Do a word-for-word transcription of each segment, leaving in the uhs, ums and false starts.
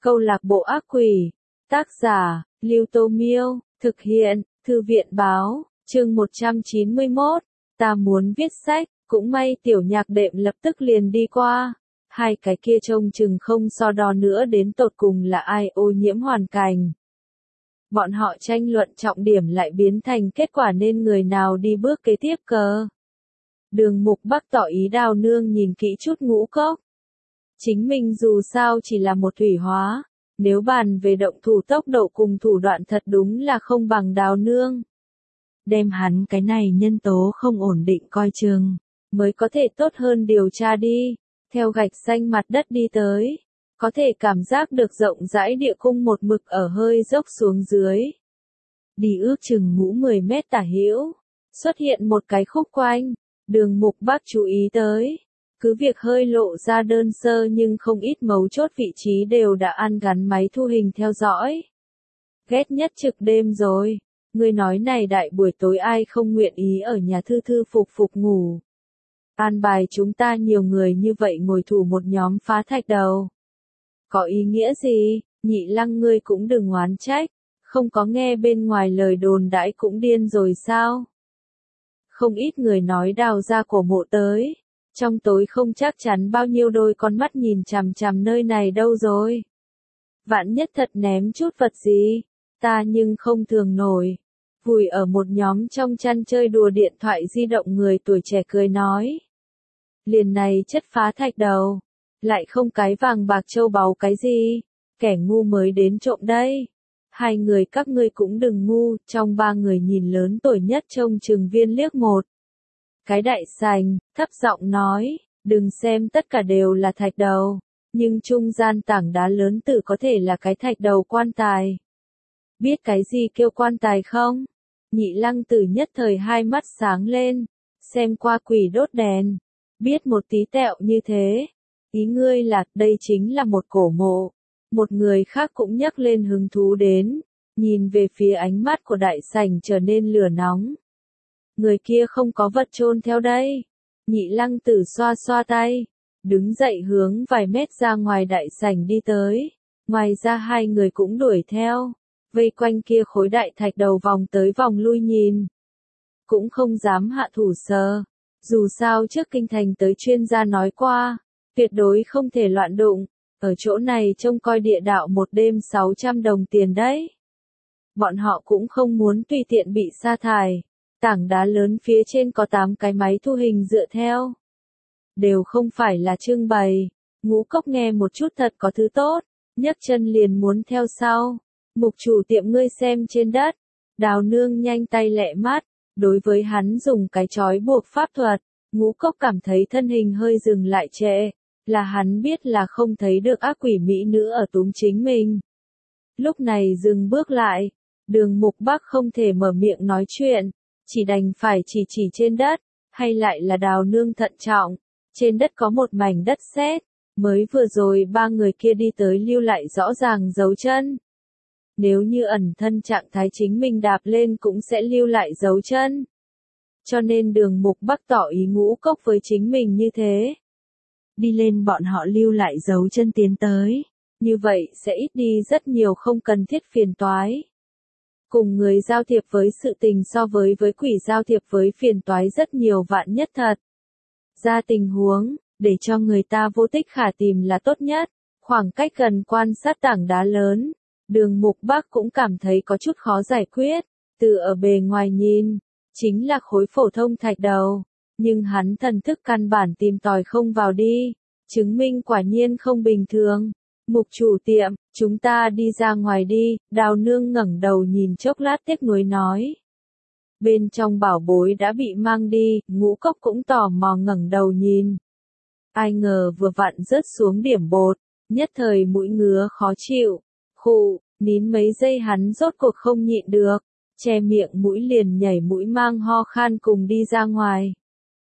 Câu lạc bộ ác quỷ. Tác giả, Lưu Tô Miêu. Thực hiện, Thư viện Báo. Chương một trăm chín mươi mốt. Ta muốn viết sách. Cũng may tiểu nhạc đệm lập tức liền đi qua. Hai cái kia trông chừng không so đo nữa đến tột cùng là ai ô nhiễm hoàn cảnh. Bọn họ tranh luận trọng điểm lại biến thành kết quả nên người nào đi bước kế tiếp cờ. Đường Mục Bắc tỏ ý Đào Nương nhìn kỹ chút Ngũ Cốc. Chính mình dù sao chỉ là một thủy hóa, nếu bàn về động thủ tốc độ cùng thủ đoạn thật đúng là không bằng Đào Nương. Đem hắn cái này nhân tố không ổn định coi chừng, mới có thể tốt hơn điều tra đi, theo gạch xanh mặt đất đi tới. Có thể cảm giác được rộng rãi địa cung một mực ở hơi dốc xuống dưới. Đi ước chừng ngũ mười mét tả hữu, xuất hiện một cái khúc quanh, Đường Mục Bắc chú ý tới. Cứ việc hơi lộ ra đơn sơ nhưng không ít mấu chốt vị trí đều đã ăn gắn máy thu hình theo dõi. Ghét nhất trực đêm rồi, người nói này đại buổi tối ai không nguyện ý ở nhà thư thư phục phục ngủ. An bài chúng ta nhiều người như vậy ngồi thủ một nhóm phá thạch đầu. Có ý nghĩa gì, Nhị Lăng ngươi cũng đừng oán trách, không có nghe bên ngoài lời đồn đãi cũng điên rồi sao? Không ít người nói đào ra cổ mộ tới, trong tối không chắc chắn bao nhiêu đôi con mắt nhìn chằm chằm nơi này đâu rồi. Vạn nhất thật ném chút vật gì, ta nhưng không thường nổi. Vùi ở một nhóm trong chăn chơi đùa điện thoại di động người tuổi trẻ cười nói. Liền này chất phá thạch đầu. Lại không cái vàng bạc châu báu cái gì, kẻ ngu mới đến trộm đây. Hai người các ngươi cũng đừng ngu, trong ba người nhìn lớn tuổi nhất trông chừng Viên liếc một. Cái đại sành, thấp giọng nói, đừng xem tất cả đều là thạch đầu, nhưng trung gian tảng đá lớn tử có thể là cái thạch đầu quan tài. Biết cái gì kêu quan tài không? Nhị Lăng Tử nhất thời hai mắt sáng lên, xem qua quỷ đốt đèn, biết một tí tẹo như thế. Ý ngươi là, đây chính là một cổ mộ. Một người khác cũng nhắc lên hứng thú đến, nhìn về phía ánh mắt của đại sảnh trở nên lửa nóng. Người kia không có vật chôn theo đây. Nhị Lăng Tử xoa xoa tay, đứng dậy hướng vài mét ra ngoài đại sảnh đi tới. Ngoài ra hai người cũng đuổi theo, vây quanh kia khối đại thạch đầu vòng tới vòng lui nhìn. Cũng không dám hạ thủ sờ, dù sao trước kinh thành tới chuyên gia nói qua. Tuyệt đối không thể loạn đụng, ở chỗ này trông coi địa đạo một đêm sáu trăm đồng tiền đấy. Bọn họ cũng không muốn tùy tiện bị sa thải. Tảng đá lớn phía trên có tám cái máy thu hình dựa theo. Đều không phải là trưng bày. Ngũ Cốc nghe một chút thật có thứ tốt, nhấc chân liền muốn theo sau. Mục chủ tiệm ngươi xem trên đất. Đào Nương nhanh tay lẹ mắt, đối với hắn dùng cái chói buộc pháp thuật. Ngũ Cốc cảm thấy thân hình hơi dừng lại trệ. Là hắn biết là không thấy được ác quỷ mỹ nữ ở túm chính mình. Lúc này dừng bước lại, Đường Mục Bắc không thể mở miệng nói chuyện, chỉ đành phải chỉ chỉ trên đất, hay lại là Đào Nương thận trọng, trên đất có một mảnh đất sét, mới vừa rồi ba người kia đi tới lưu lại rõ ràng dấu chân. Nếu như ẩn thân trạng thái chính mình đạp lên cũng sẽ lưu lại dấu chân. Cho nên Đường Mục Bắc tỏ ý Ngũ Cốc với chính mình như thế. Đi lên bọn họ lưu lại dấu chân tiến tới, như vậy sẽ ít đi rất nhiều không cần thiết phiền toái. Cùng người giao thiệp với sự tình so với với quỷ giao thiệp với phiền toái rất nhiều vạn nhất thật. Ra tình huống, để cho người ta vô tích khả tìm là tốt nhất, khoảng cách gần quan sát tảng đá lớn, Đường Mục Bắc cũng cảm thấy có chút khó giải quyết, từ ở bề ngoài nhìn, chính là khối phổ thông thạch đầu. Nhưng hắn thần thức căn bản tìm tòi không vào đi, chứng minh quả nhiên không bình thường. Mục chủ tiệm, chúng ta đi ra ngoài đi, Đào Nương ngẩng đầu nhìn chốc lát tiếc nuối nói. Bên trong bảo bối đã bị mang đi, Ngũ Cốc cũng tò mò ngẩng đầu nhìn. Ai ngờ vừa vặn rớt xuống điểm bột, nhất thời mũi ngứa khó chịu, khụ, nín mấy giây hắn rốt cuộc không nhịn được, che miệng mũi liền nhảy mũi mang ho khan cùng đi ra ngoài.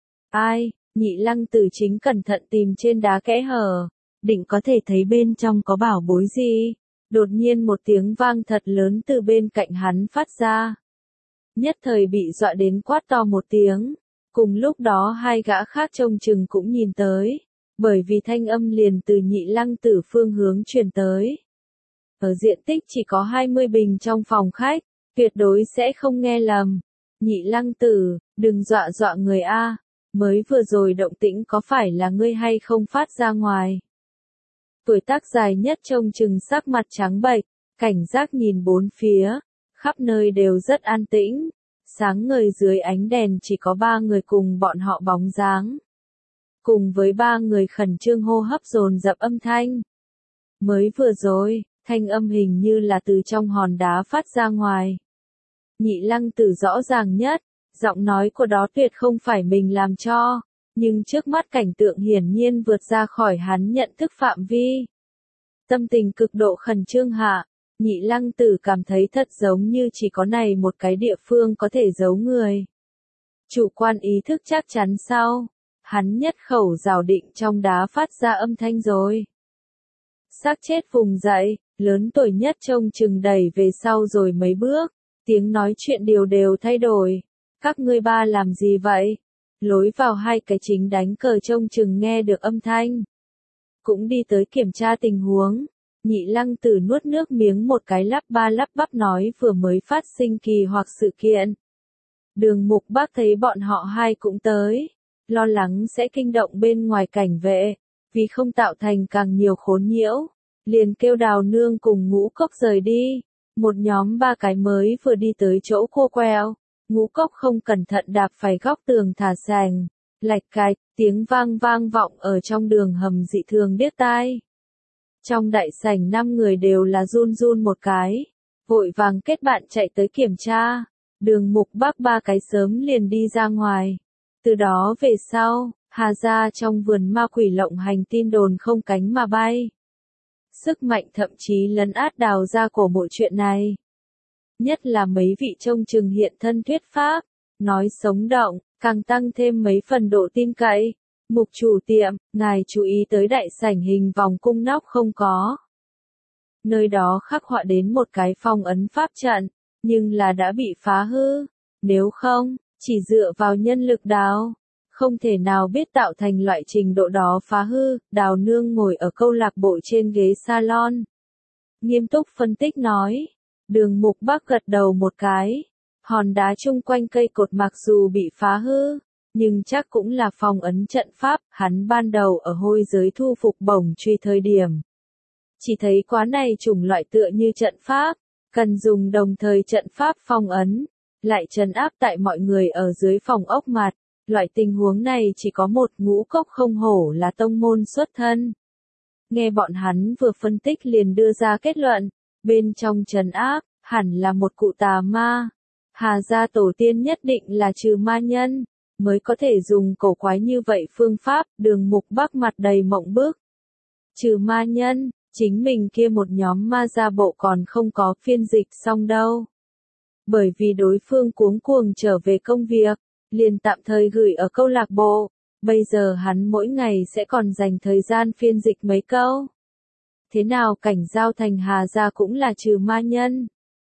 Ai, Nhị Lăng Tử chính cẩn thận tìm trên đá kẽ hở, định có thể thấy bên trong có bảo bối gì. Đột nhiên một tiếng vang thật lớn từ bên cạnh hắn phát ra. Nhất thời bị dọa đến quát to một tiếng. Cùng lúc đó hai gã khác trông chừng cũng nhìn tới, bởi vì thanh âm liền từ Nhị Lăng Tử phương hướng truyền tới. ở diện tích chỉ có hai mươi bình trong phòng khách, tuyệt đối sẽ không nghe lầm. Nhị Lăng Tử, đừng dọa dọa người a, mới vừa rồi động tĩnh có phải là ngươi hay không phát ra ngoài. Tuổi tác dài nhất trông chừng sắc mặt trắng bệch, cảnh giác nhìn bốn phía, khắp nơi đều rất an tĩnh, sáng ngời dưới ánh đèn chỉ có ba người cùng bọn họ bóng dáng. Cùng với ba người khẩn trương hô hấp dồn dập âm thanh. Mới vừa rồi, thanh âm hình như là từ trong hòn đá phát ra ngoài. Nhị Lăng Tử rõ ràng nhất, giọng nói của đó tuyệt không phải mình làm cho, nhưng trước mắt cảnh tượng hiển nhiên vượt ra khỏi hắn nhận thức phạm vi. Tâm tình cực độ khẩn trương hạ, Nhị Lăng Tử cảm thấy thật giống như chỉ có này một cái địa phương có thể giấu người. Chủ quan ý thức chắc chắn sau, hắn nhất khẩu rào định trong đá phát ra âm thanh rồi. Xác chết vùng dậy, lớn tuổi nhất trông chừng đẩy về sau rồi mấy bước, tiếng nói chuyện đều đều thay đổi. Các ngươi ba làm gì vậy? Lối vào hai cái chính đánh cờ trông chừng nghe được âm thanh. Cũng đi tới kiểm tra tình huống. Nhị Lăng Tử nuốt nước miếng một cái lắp ba lắp bắp nói vừa mới phát sinh kỳ hoặc sự kiện. Đường Mục Bác thấy bọn họ hai cũng tới, lo lắng sẽ kinh động bên ngoài cảnh vệ, vì không tạo thành càng nhiều khốn nhiễu, liền kêu Đào Nương cùng Ngũ Cốc rời đi. Một nhóm ba cái mới vừa đi tới chỗ khô queo, Ngũ Cốc không cẩn thận đạp phải góc tường thả sành, lạch cạch, tiếng vang vang vọng ở trong đường hầm dị thường điếc tai. Trong đại sảnh năm người đều là run run một cái, vội vàng kết bạn chạy tới kiểm tra. Đường Mục Bác ba cái sớm liền đi ra ngoài. Từ đó về sau, Hà gia trong vườn ma quỷ lộng hành tin đồn không cánh mà bay. Sức mạnh thậm chí lấn át Đào gia của bộ chuyện này. Nhất là mấy vị trông chừng hiện thân thuyết pháp, nói sống động, càng tăng thêm mấy phần độ tin cậy. Mục chủ tiệm, ngài chú ý tới đại sảnh hình vòng cung nóc không có. Nơi đó khắc họa đến một cái phong ấn pháp trận, nhưng là đã bị phá hư. Nếu không, chỉ dựa vào nhân lực Đào, không thể nào biết tạo thành loại trình độ đó phá hư. Đào Nương ngồi ở câu lạc bộ trên ghế salon, nghiêm túc phân tích nói. Đường Mục Bác gật đầu một cái. Hòn đá chung quanh cây cột mặc dù bị phá hư, nhưng chắc cũng là phong ấn trận pháp. Hắn ban đầu ở hôi giới thu phục bổng truy thời điểm, chỉ thấy quá này chủng loại tựa như trận pháp, cần dùng đồng thời trận pháp phong ấn, lại trấn áp tại mọi người ở dưới phòng ốc mặt. Loại tình huống này chỉ có một. Ngũ Cốc không hổ là tông môn xuất thân. Nghe bọn hắn vừa phân tích liền đưa ra kết luận, bên trong trấn áp, hẳn là một cụ tà ma. Hà gia tổ tiên nhất định là trừ ma nhân, mới có thể dùng cổ quái như vậy phương pháp. Đường Mục Bác mặt đầy mộng bức. Trừ ma nhân, chính mình kia một nhóm ma gia bộ còn không có phiên dịch xong đâu. Bởi vì đối phương cuống cuồng trở về công việc, liền tạm thời gửi ở câu lạc bộ, bây giờ hắn mỗi ngày sẽ còn dành thời gian phiên dịch mấy câu. Thế nào cảnh giao thành Hà gia cũng là trừ ma nhân?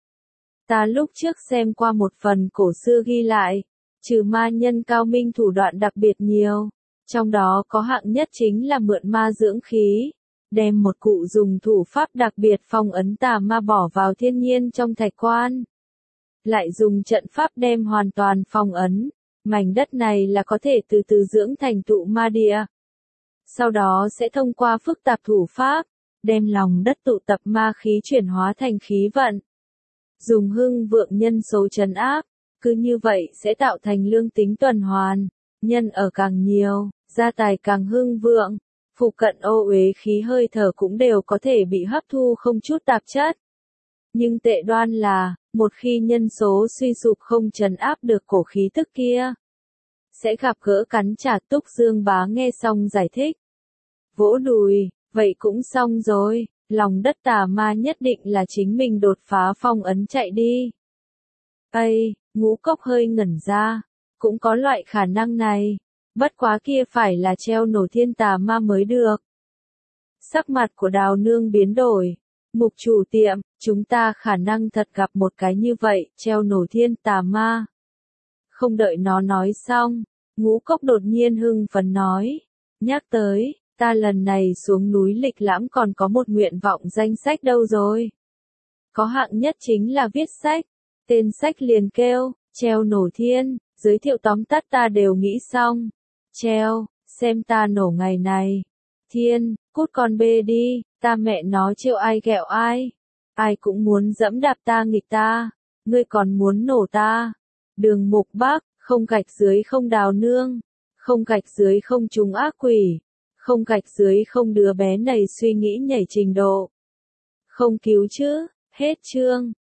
Ta lúc trước xem qua một phần cổ xưa ghi lại, trừ ma nhân cao minh thủ đoạn đặc biệt nhiều, trong đó có hạng nhất chính là mượn ma dưỡng khí, đem một cụ dùng thủ pháp đặc biệt phong ấn tà ma bỏ vào thiên nhiên trong thạch quan, lại dùng trận pháp đem hoàn toàn phong ấn. Mảnh đất này là có thể từ từ dưỡng thành tụ ma địa. Sau đó sẽ thông qua phức tạp thủ pháp, đem lòng đất tụ tập ma khí chuyển hóa thành khí vận. Dùng hưng vượng nhân số trấn áp, cứ như vậy sẽ tạo thành lương tính tuần hoàn. Nhân ở càng nhiều, gia tài càng hưng vượng, phụ cận ô uế khí hơi thở cũng đều có thể bị hấp thu không chút tạp chất. Nhưng tệ đoan là, một khi nhân số suy sụp không trấn áp được cổ khí tức kia, sẽ gặp gỡ cắn trả. Túc Dương Bá nghe xong giải thích, vỗ đùi, vậy cũng xong rồi, lòng đất tà ma nhất định là chính mình đột phá phong ấn chạy đi. Ây, Ngũ Cốc hơi ngẩn ra, cũng có loại khả năng này, bất quá kia phải là treo nổ thiên tà ma mới được. Sắc mặt của Đào Nương biến đổi. Mục chủ tiệm, chúng ta khả năng thật gặp một cái như vậy, treo nổ thiên tà ma. Không đợi nó nói xong, Ngũ Cốc đột nhiên hưng phấn nói, nhắc tới, ta lần này xuống núi lịch lãm còn có một nguyện vọng danh sách đâu rồi. Có hạng nhất chính là viết sách. Tên sách liền kêu, treo nổ thiên, giới thiệu tóm tắt ta đều nghĩ xong. Treo, xem ta nổ ngày này. Thiên, cút con bê đi, ta mẹ nó trêu ai ghẹo ai. Ai cũng muốn dẫm đạp ta nghịch ta, ngươi còn muốn nổ ta. Đường Mục Bác, không gạch dưới không đào nương, không gạch dưới không trúng ác quỷ, không gạch dưới không đứa bé này suy nghĩ nhảy trình độ. Không cứu chứ, hết chương.